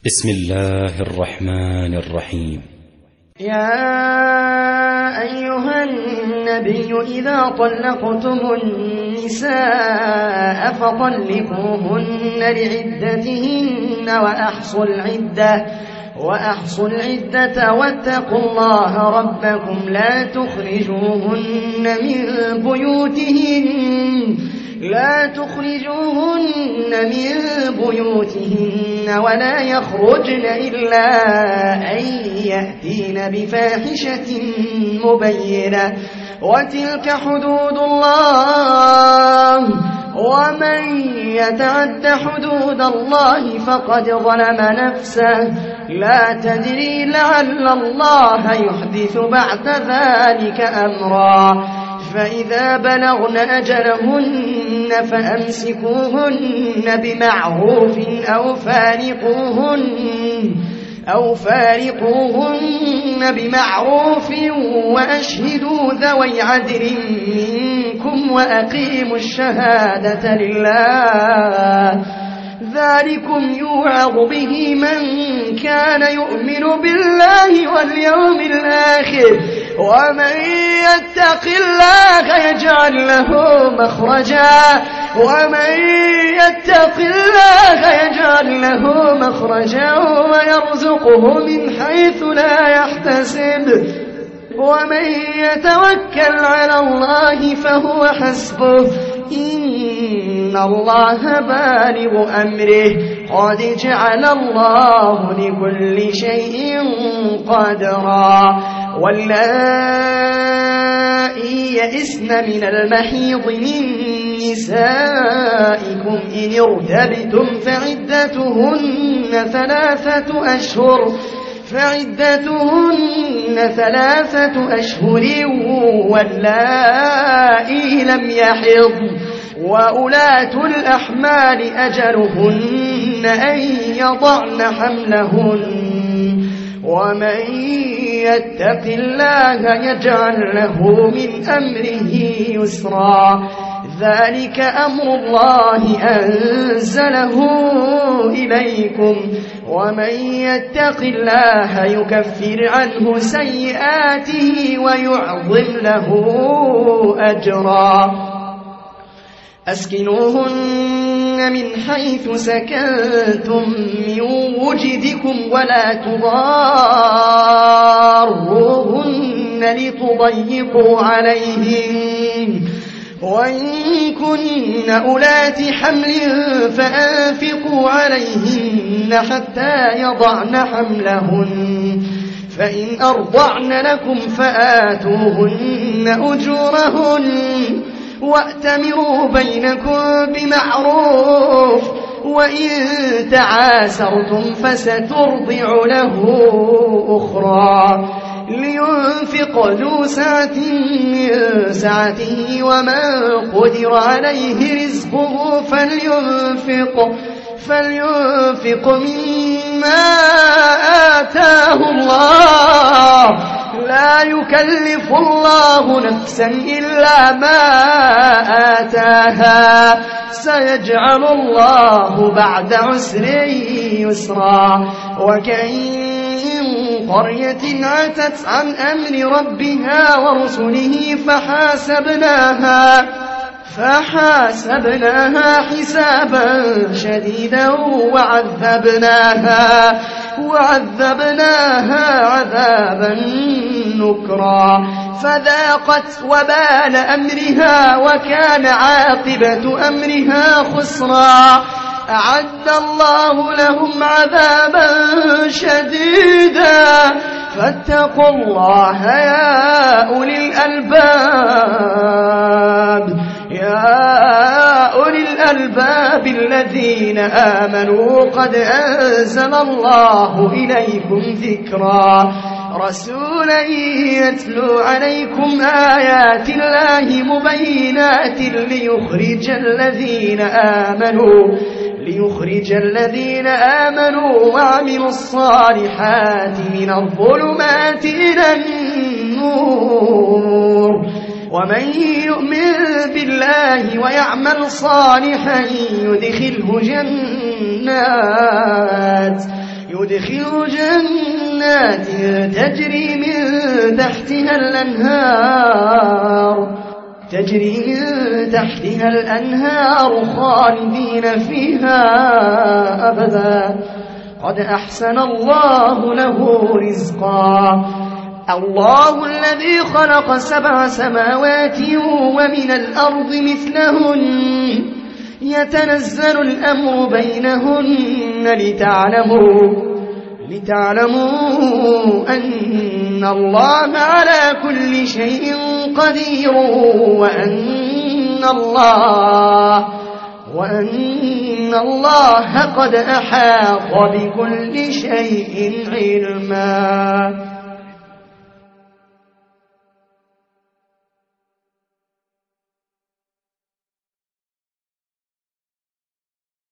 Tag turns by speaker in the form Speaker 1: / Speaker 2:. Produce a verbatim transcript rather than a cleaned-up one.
Speaker 1: بسم الله الرحمن الرحيم.
Speaker 2: يا أيها النبي إذا طلقتم النساء فطلقوهن لعدتهن وأحصوا العدة وأحصوا العدة واتقوا الله ربكم لا تخرجوهن من بيوتهن لا تخرجوهن من بيوتهن ولا يخرجن إلا أن يأتين بفاحشة مبينة وتلك حدود الله ومن يتعد حدود الله فقد ظلم نفسه لا تدري لعل الله يحدث بعد ذلك أمرا فإذا بلغن أجلهن فأمسكوهن بمعروف أو فارقوهن أو فارقوهن بمعروف وأشهدوا ذوي عدل منكم وأقيموا الشهادة لله ذلكم يوعظ به من كان يؤمن بالله واليوم الآخر ومن يتق الله يجعل له مخرجا ومن يتق الله يجعل له مخرجا ويرزقه من حيث لا يحتسب ومن يتوكل على الله فهو حسبه إن الله بالغ أمره قد جعل الله لكل شيء قدرا واللائي يئسن من المحيض من نسائكم إن ارتبتم فعدتهن ثلاثة أشهر فعدتهن ثلاثة أشهر واللائي لم يحضن وأولاة الأحمال أجلهن أن يضعن حملهن ومن يتق الله يجعل له من أمره يسرا ذلك أمر الله أنزله إليكم ومن يتق الله يكفر عنه سيئاته ويعظم له أجرا أسكنوهن من حيث سكنتم من وجدكم ولا تضاروهن لتضيقوا عليهن وإن كن أولات حمل فأنفقوا عليهن حتى يضعن حملهن فإن أرضعن لكم فآتوهن أجورهن وأتمروا بينكم بمعروف وإن تعاسرتم فسترضع له أخرى لينفق ذو سعة من سعته ومن قدر عليه رزقه فلينفق فلينفق مما آتاه الله لا يكلف الله نفسا إلا ما آتاها سيجعل الله بعد عسر يسرا وكأين قرية عتت عن أمر ربها ورسله فحاسبناها فحاسبناها حسابا شديدا وعذبناها وعذبناها عذابا نكرا فذاقت وبال أمرها وكان عاقبة أمرها خسرا أعد الله لهم عذابا شديدا فاتقوا الله يا أولي الألباب يا أولي الألباب الذين آمنوا قد أنزل الله إليكم ذكرا رسولا يتلو عليكم آيات الله مبينات ليخرج الذين آمنوا ليخرج الذين آمنوا وعملوا الصالحات من الظلمات إلى النور ومن يؤمن بالله ويعمل صالحا يدخله جنات يدخل جنات تجري من تحتها الأنهار تجري من تحتها الأنهار خالدين فيها أبدا قد أحسن الله له رزقا الله الذي خلق سبع سماوات ومن الأرض مثلهن يتنزل الأمر بينهن لتعلموا لتعلموا أن الله على كل شيء قدير وأن الله وأن الله قد أحاط بكل شيء علما.